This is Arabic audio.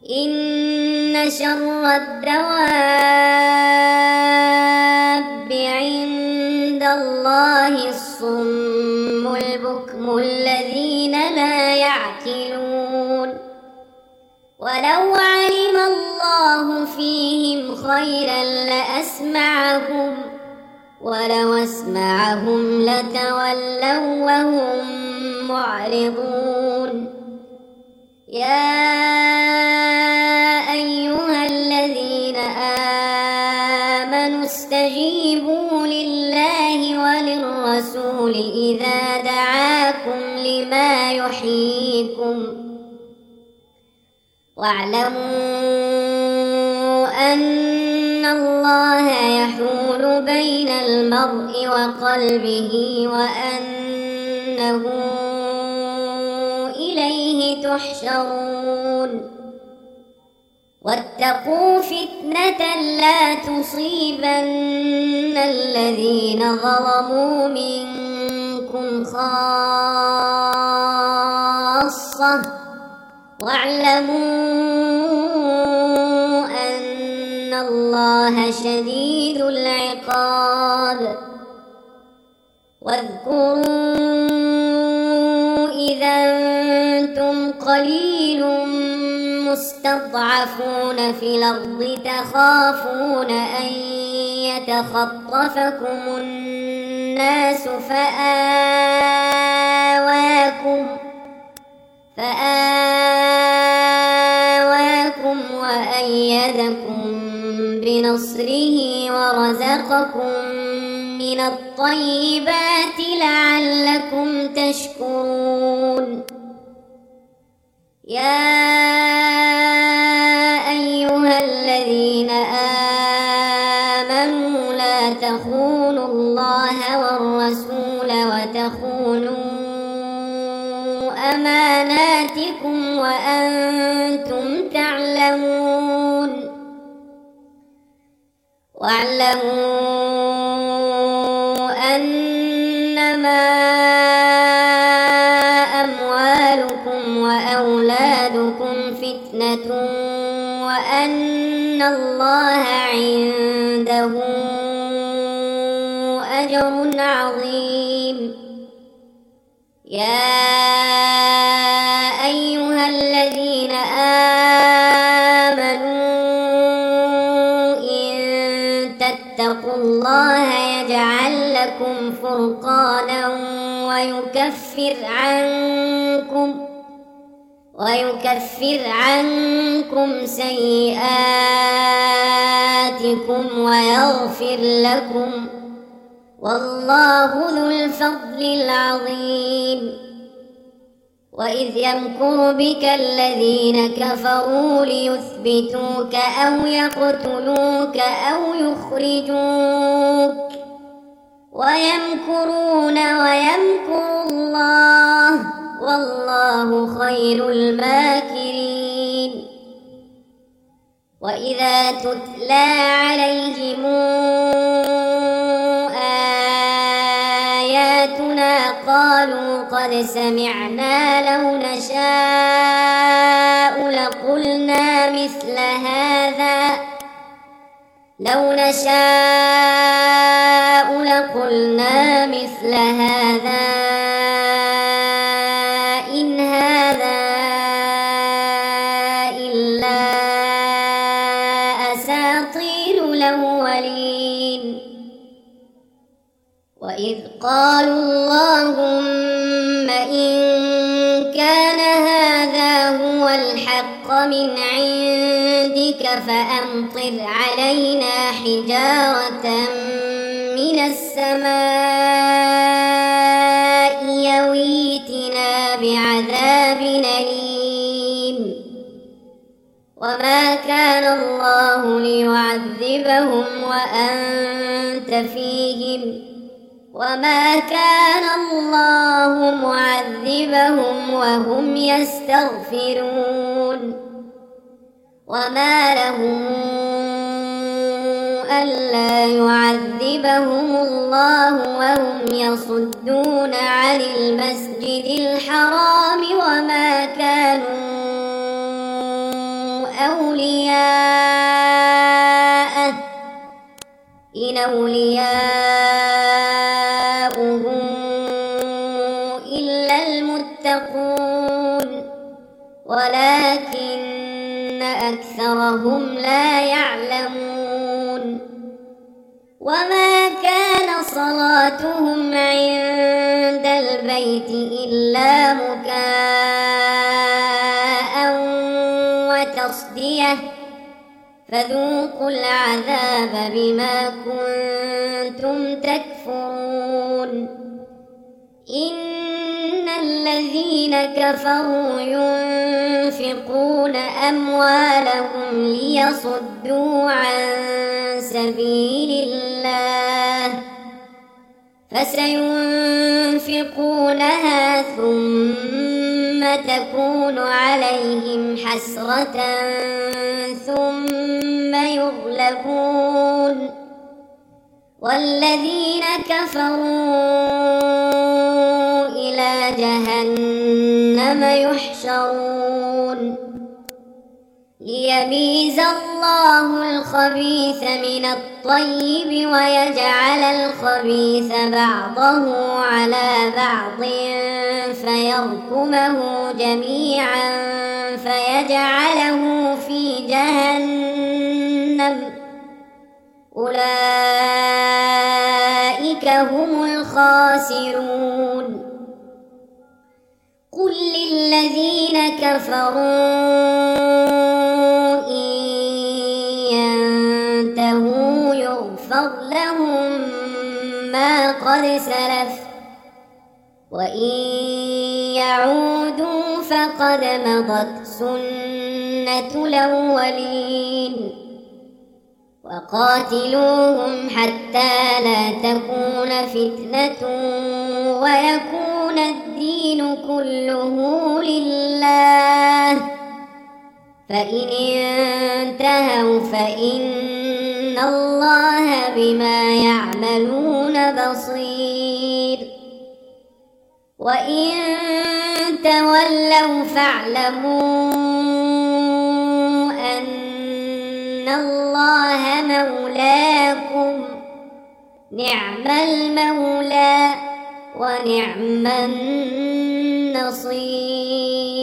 إن شر الدواب عند الله الصم البكم الذين لا يعقلون ولو علم الله فيهم خيرا لأسمعهم ولو أسمعهم لتولوا وهم معرضون يا أيها الذين آمنوا استجيبوا لله وللرسول إذا دعاكم لما يحييكم واعلموا أن الله يحول بين المرء وقلبه وأنه إليه تحشرون واتقوا فتنة لا تصيبن الذين ظلموا منكم خاصة واعلموا أن الله شديد العقاب واذكروا إذا أنتم قليل مستضعفون في الأرض تخافون أن يتخطفكم الناس فآواكم وأيدكم بنصره ورزقكم من الطيبات لعلكم تشكرون يا أيها الذين آمنوا لا تخونوا الله والرسول وتخونوا أماناتكم وأنتم تعلمون واعلموا أنما أموالكم وأولادكم فتنة وأن الله عنده أجر عظيم يا أيها الذين آمنوا إن تتقوا الله يجعل لكم فرقانا ويكفر عنكم سيئاتكم ويغفر لكم والله ذو الفضل العظيم وإذ يمكر بك الذين كفروا ليثبتوك أو يقتلوك أو يخرجوك ويمكرون ويمكر الله والله خير الماكرين وإذا تتلى عليهم آياتنا قالوا قد سمعنا لو نشاء لقلنا مثل هذا إن هذا إلا أساطير الأولين وإذ قالوا اللهم إن كان هذا هو الحق من عندك فأمطر علينا حجارة من السماء يويتنا بعذاب أليم وما كان الله ليعذبهم وأنت فيهم وما كان الله معذبهم وهم يستغفرون وما لهم ألا يعذبهم الله وهم يصدون عن المسجد الحرام وما كانوا أولياءه إن أولياؤه إلا المتقون ولكن أكثرهم لا يعلمون وما كان صلاتهم عند البيت إلا مكاء وتصدية فذوقوا العذاب بما كنتم تكفرون إن الذين كفروا ينفقون أموالهم ليصدوا عن سبيل الله فسينفقونها ثم تكون عليهم حسرة ثم يغلبون والذين كفروا إلى جهنم يحشرون ليميز الله الخبيث من الطيب ويجعل الخبيث بعضه على بعض فيركمه جميعا فيجعله في جهنم أولئك هم الخاسرون قل للذين كفروا إن ينتهوا يغفر لهم ما قد سلف وإن يعودوا فقد مضت سنة الأولين وقاتلوهم حتى لا تكون فتنة ويكون الدين كله لله فإن انتهوا فإن الله بما يعملون بصير وإن تولوا فاعلموا أن الله مولاكم نعم المولى ونعم النصير